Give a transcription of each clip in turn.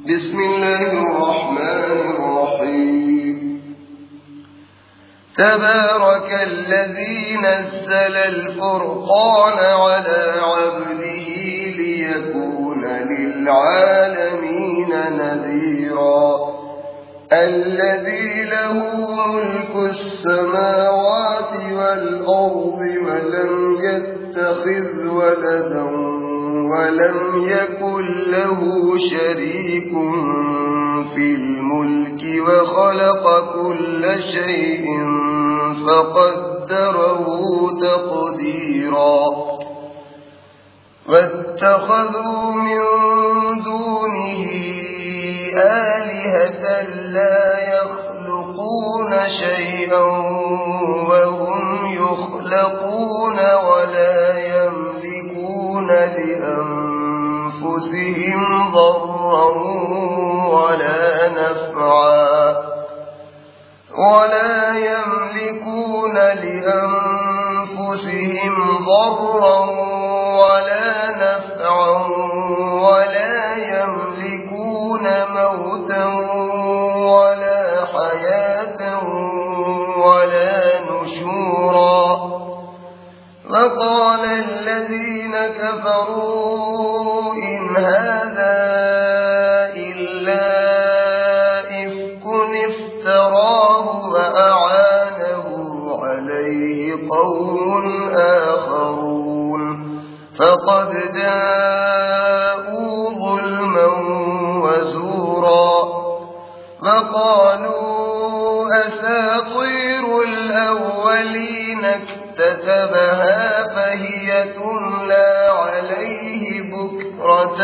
بسم الله الرحمن الرحيم. تبارك الذي نزل الفرقان على عبده ليكون للعالمين نذيرا. الذي له ملك السماوات والأرض ولم يتخذ ولدا ولم يكن له شريك في الملك وخلق كل شيء فقدره تقديرا. واتخذوا من دونه آلهة لا يخلقون شيئا وهم يخلقون ولا يملكون لأنفسهم ضرا ولا نفعا ولا يملكون موتا ولا حياة ولا نشورا. وقال الذين كفروا إن هذا إلا إفك افتراه وأعانه عليه قوم آخرون فقد جاءوا ظلما وزورا. وقالوا أساطير الأولين اكتتبها فهي تملى عليه بكرة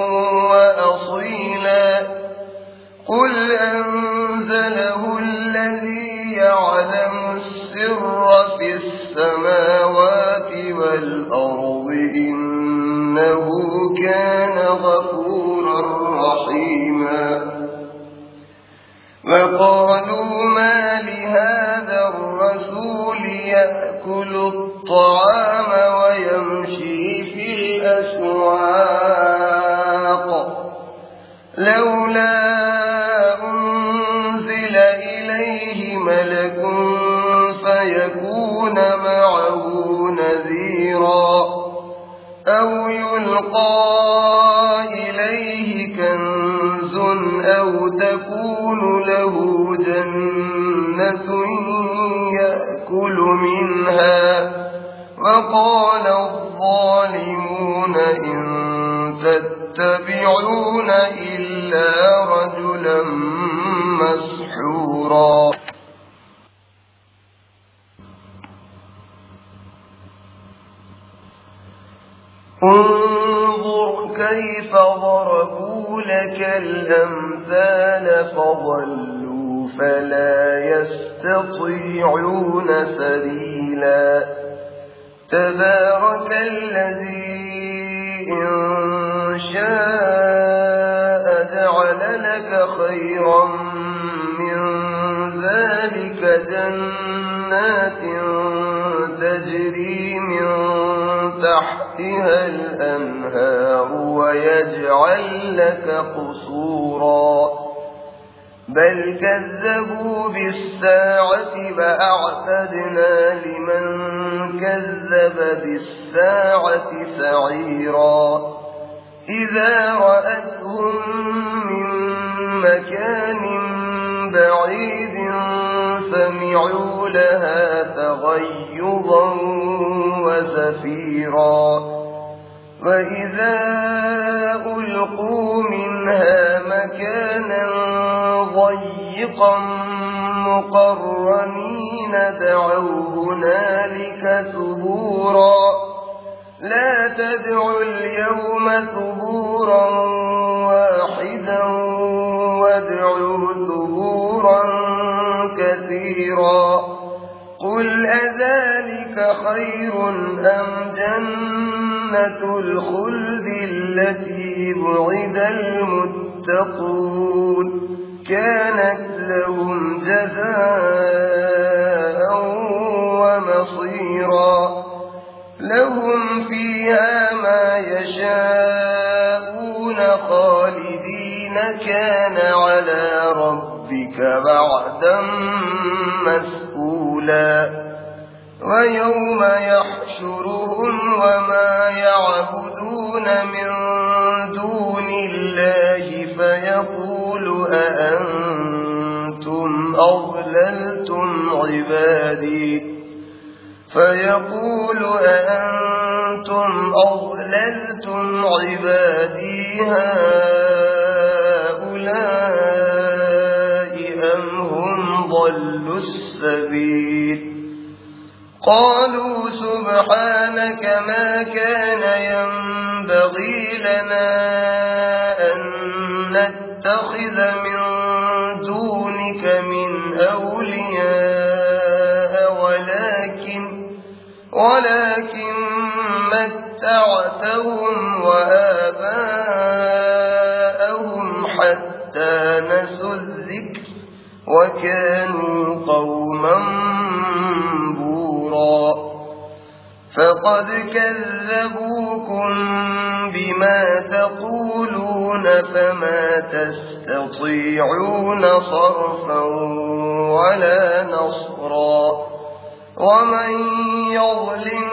وأصيلا. قل أنزله الذي يعلم السر في السماوات والأرض إنه كان غفورا رحيما. وقالوا ما لهذا الرسول يأكل الطعام ويمشي في الأسواق لولا أنزل إليه ملك فيكون معه نذيرا أو يلقى إليه كنز أو تكون له جنة يأكل منها. وقال الظالمون إن تتبعون إلا رجلا مسحورا. انظر كيف ضربوا لك الأمثال فضلوا فلا يستطيعون سبيلا. تبارك الذي إن شاء جعل لك خيرا من ذلك جنات تجري من تحتها الأنهار ويجعل لك قصورا. بل كذبوا بالساعة فأعتدنا لمن كذب بالساعة سعيرا. إذا رأتهم من مكان بعيد سمعوا لها تغيظا وزفيرا. وإذا ألقوا منها مكانا ضيقا مقرنين دعوا هنالك ثبورا. لا تدعوا اليوم ثبورا واحدا وادعوا ثبورا كثيرا. قل أذلك خير أم جنة الخلد التي وعد المتقون كانت لهم جزاء ومصيرا. لهم فيها ما يشاءون خالدين كان على ربك وعدا مسئولا ويوم يحشرهم وما يعبدون من دون الله فيقول أأنتم أضللتم عبادي هؤلاء أم هم ضلوا السبيل قالوا سبحانك ما كان ينبغي لنا أن نتخذ من دونك من أولياء ولكن متعتهم وآباءهم حتى نسوا الذكر وكانوا قوما بورا فقد كذبوكم بما تقولون فما تستطيعون صرفا ولا نصرا ومن يظلم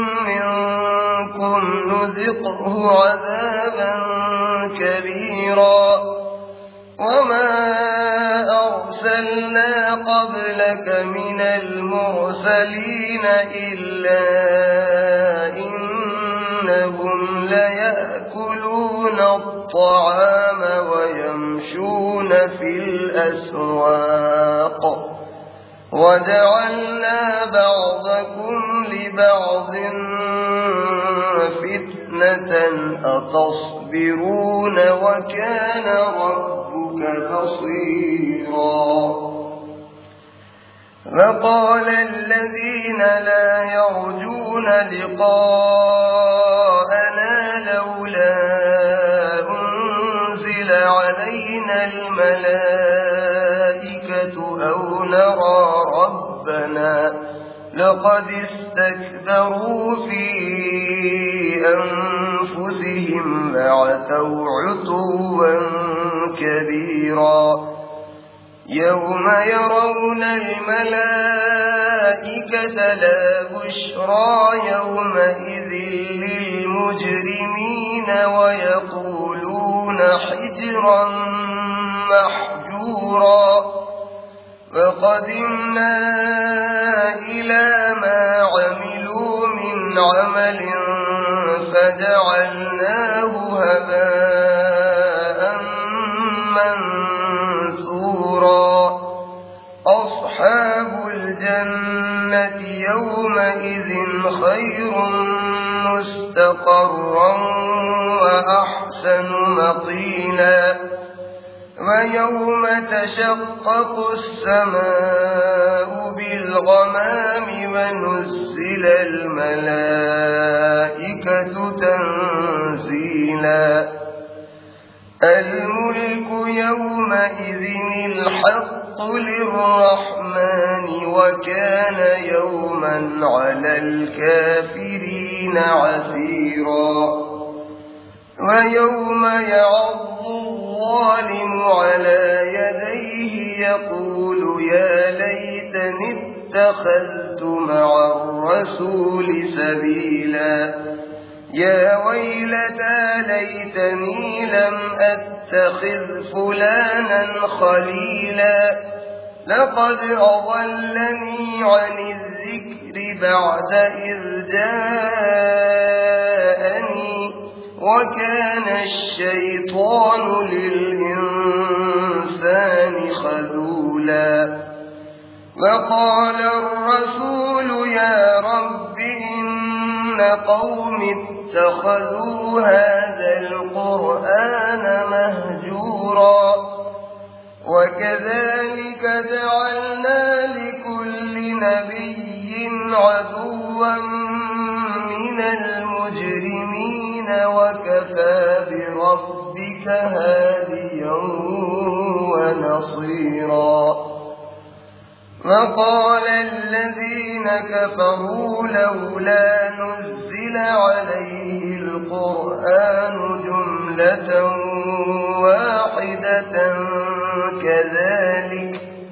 منكم نذقه عذابا كبيرا وما أرسلنا قبلك من المرسلين إلا إنهم ليأكلون الطعام ويمشون في الأسواق وجعلنا بعضكم لبعض فتنة أتصبرون وكان ربك بصيرا وقال الذين لا يرجون لقاءنا لولا أنزل علينا الملائكة أو نرى ربنا لقد استكبروا في أنفسهم وعتوا عتوا كبيرا يوم يرون الملائكة لا بشرى يومئذ للمجرمين ويقولون حجرا محجورا وقدمنا إلى ما عملوا من عمل فجعلناه هباء منثورا أصحاب الجنة يومئذ خير مستقرا وأحسن مقيلا ويوم تشقق السماء بالغمام ونزل الملائكة تنزيلا الملك يومئذ الحق للرحمن وكان يوما على الكافرين عسيرا ويوم يعض الظالم على يديه يقول يا ليتني اتخذت مع الرسول سبيلا يا ويلتى ليتني لم أتخذ فلانا خليلا لقد أضلني عن الذكر بعد إذ جاءني وكان الشيطان للإنسان خذولا وقال الرسول يا رب إن قوم اتخذوا هذا القرآن مهجورا وكذلك جعلنا لكل نبي عدوا من المجرمين وكفى بربك هاديا ونصيرا وقال الذين كفروا لولا نزل عليه القرآن جملة واحدة واحدة كذلك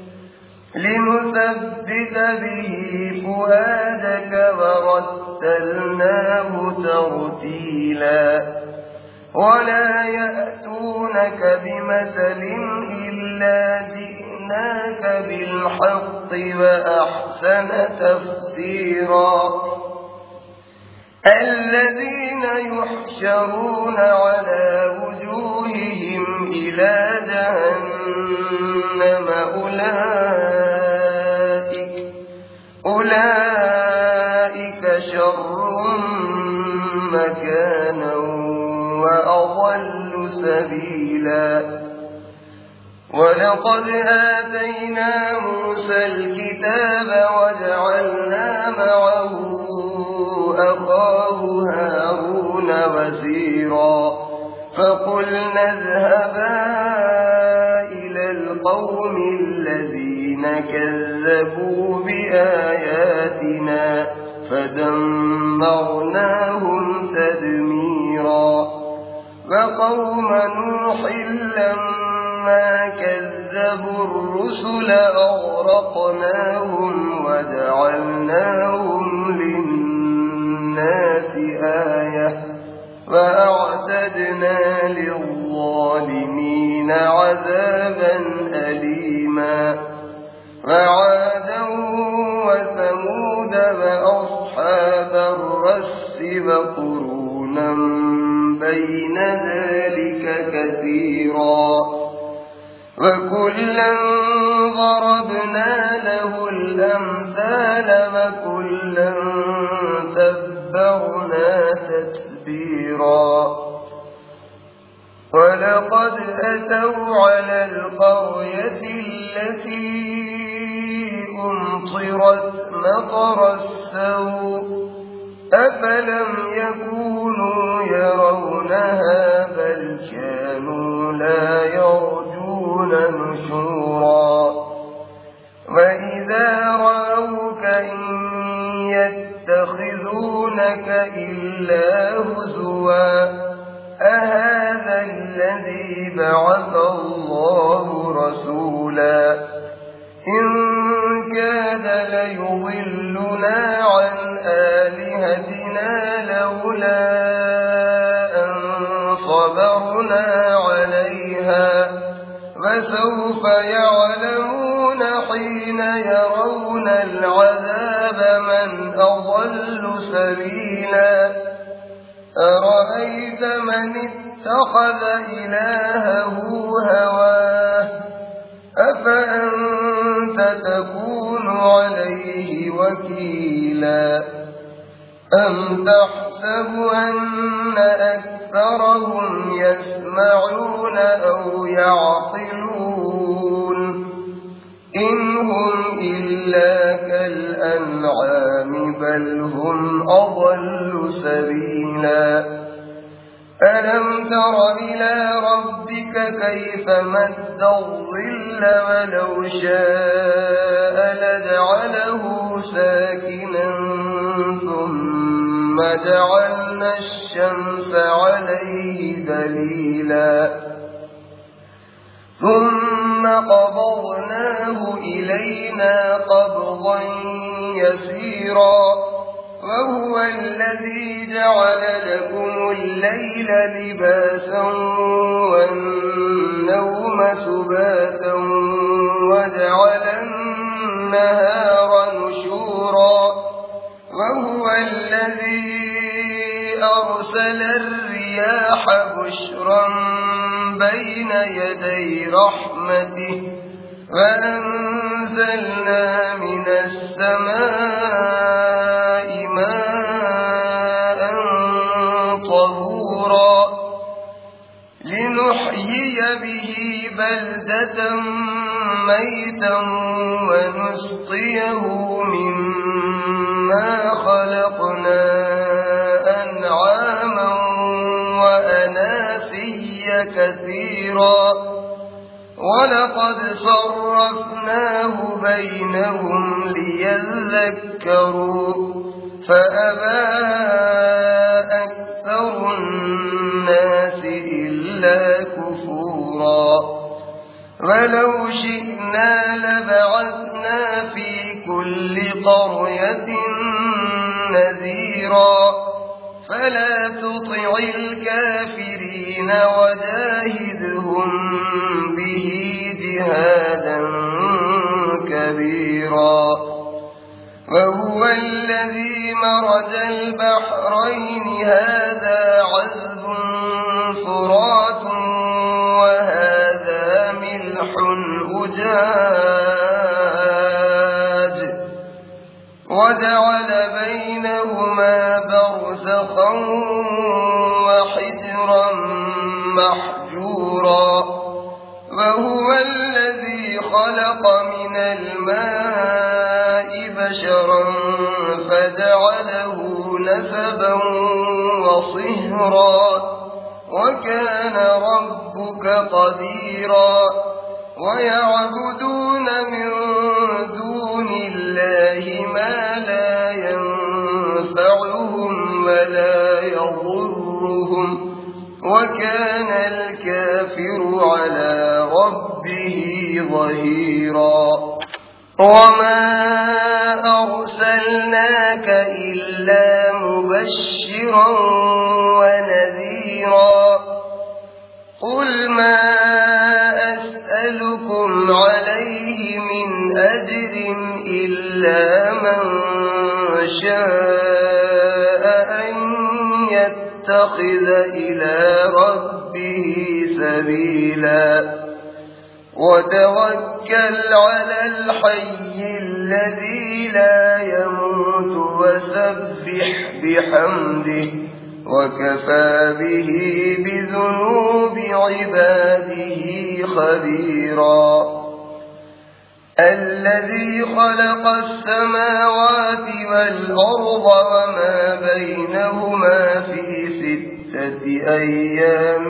لنثبت به فؤادك ورتلناه ترتيلا ولا يأتونك بمثل إلا جئناك بالحق وأحسن تفسيرا الذين يحشرون على وجوههم إلى جهنم أولئك شر مكانا وأضل سبيلا ولقد آتينا موسى الكتاب وجعلنا معه أخاه هارون وزيرا فقلنا اذهبا إلى القوم الذين كذبوا بآياتنا فدمرناهم تدميرا وقوم نوح لما كذبوا الرسل أغرقناهم وجعلناهم للناس آية وأعتدنا للظالمين عذابا أليما وعادا وثمود وأصحاب الرس وقرونا بين ذلك كثيرا وكلا ضربنا له الأمثال وكلا تبرنا تتبيرا ولقد أتوا على القرية التي أمطرت مطر السوء أفلم يكونوا يرونها بل كانوا لا يرجون نشورا وإذا رأوك إن يتخذونك إلا هزوا أهذا الذي بعث الله رسولا إن كاد ليضلنا عن آلهتنا لولا أن صبرنا عليها فسوف يعلمون حين يرون العذاب من أضل سبيلا أرأيت من اتخذ إلهه هواه أفأنت تكون عليه وكيلا أم تحسب أن أكثرهم يسمعون أو يعقلون إن هم إلا كالأنعام بل هم أضل سبيلا ألم تر إلى ربك كيف مد الظل ولو شاء لجعله ساكنا ثم جعلنا الشمس عليه دليلا ثم قبضناه إلينا قبضا يسيرا وهو الذي جعل لكم الليل لباسا والنوم سباتا وجعل النهار نشورا وهو الذي أرسل الرياح بشرا بين يدي رحمته وأنزلنا من السماء ماء طهورا لنحيي به بلدة ميتا ونسقيه مما خلقنا أنعاما وأناسيا كثيرا ولقد صرفناه بينهم ليذكروا فأبى أكثر الناس إلا كفورا ولو شئنا لبعثنا في كل قرية نذيرا فلا تطع الكافرين وجاهدهم به جهادا كبيرا وهو الذي مرج البحرين هذا عذب فرات وهذا ملح أجاج وجعل بينهما برزخا وحجرا محجورا وهو الذي خلق من الماء بشرا فجعله نسبا وصهرا وكان ربك قديرا ويعبدون من دون الله ما لا ينفعهم ولا يضرهم وكان الكافر على ربه ظهيرا وما أرسلناك إلا مبشرا ونذيرا قل ما أسألكم عليه من أجر إلا من شاء أن يتخذ إلى ربه سبيلا وتوكل على الحي الذي لا يموت وسبح بحمده وكفى به بذنوب عباده خبيرا الذي خلق السماوات والأرض وما بينهما في 6 أيام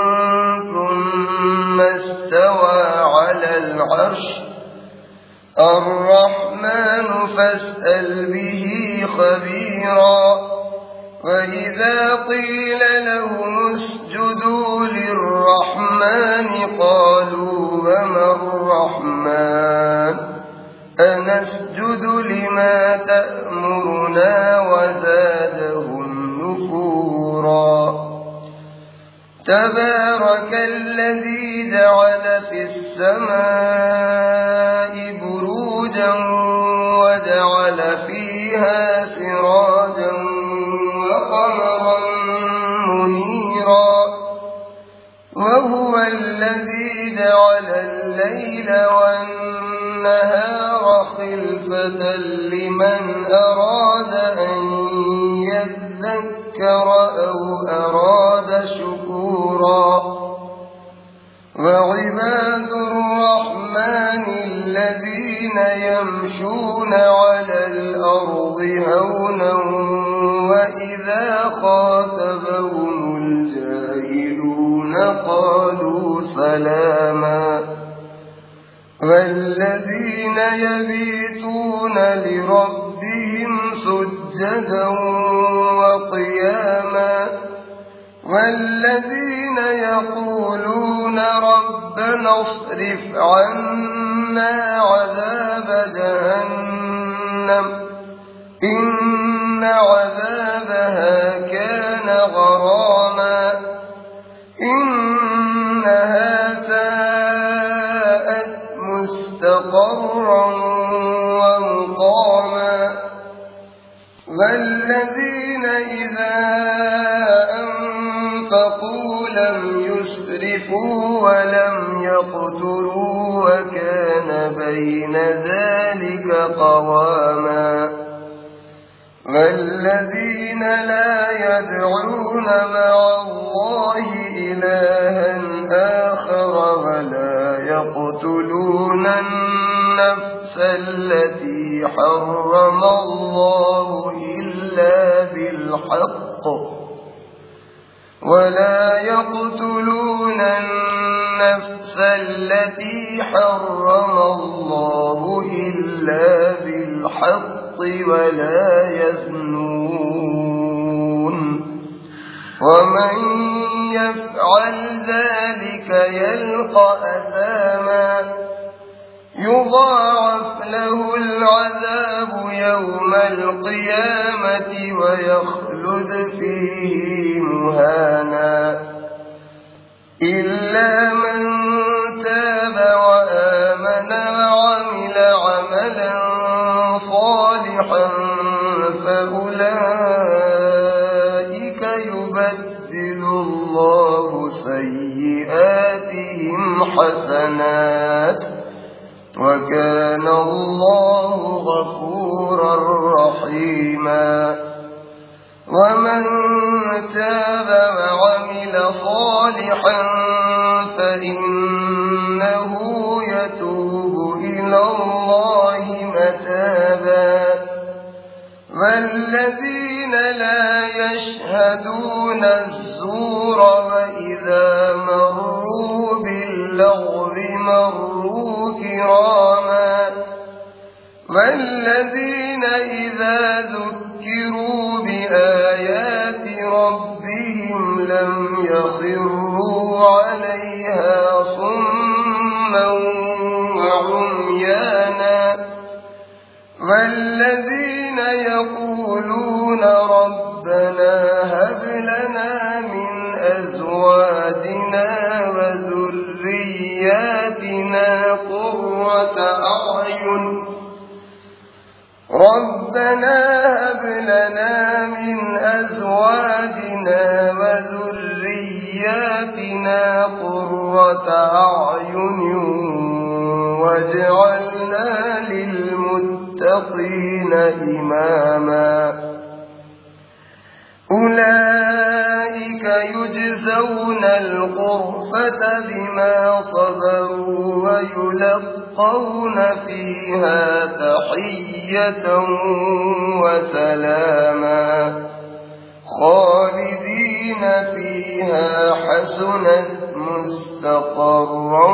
ثم استوى على العرش الرحمن فاسأل به خبيرا وإذا قيل لهم اسجدوا للرحمن قالوا وما الرحمن أنسجد لما تأمرنا وزادهم نفورا تبارك الذي جعل في السماء بروجا وجعل فيها سراجا وقمرا منيرا وهو الذي جعل الليل والنهار خلفة لمن أراد أن يذكر أو أراد شكورا وعباد الرحمن الذين يمشون على الأرض هونا وإذا خاطبهم الجاهلون قالوا سلاما والذين يبيتون لربهم سجدا وقياما والذين يقولون ربنا اصرف عنا عذاب جهنم إن عذابها كان غراما إنها ساءت مستقرا ومقاما والذين إذا أنفقوا لم يسرفوا ولم يقتروا وكان بين ذلك قواما والذين لا يدعون مع الله إلها آخر ولا يقتلون النفس التي حرم الله إلا بالحق ولا يقتلون النفس التي حرم الله إلا بالحق ولا يزنون ومن يفعل ذلك يلقى أثاما يضاعف له العذاب يوم القيامة ويخلد فيه مهانا إلا من تاب وآمن وعمل عملا صالحا فأولئك يبدل الله سيئاتهم حسنات وكان الله غفورا رحيما ومن تاب وعمل صالحا فإنه يتوب إلى الله متابا والذين لا يشهدون الزور وإذا مروا باللغو مروا كراما والذين إذا ذكروا بآيات ربهم لم يخروا عليها صما وعميانا والذين يقولون ربنا هب لنا من أزواجنا وذرياتنا قرة أعين ربنا هب لنا من أزواجنا وذرياتنا قرة أعين واجعلنا للمتقين إماما أولئك يجزون الغرفة بما صبروا ويلقون فيها تحية وسلاما خالدين فيها حسنت مستقرا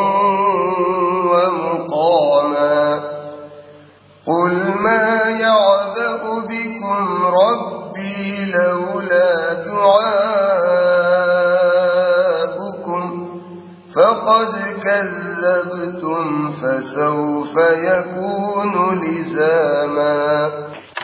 ومقاما قل ما يعبأ بكم ربي لولا دعاؤكم فقد كذبتم فسوف يكون لزاما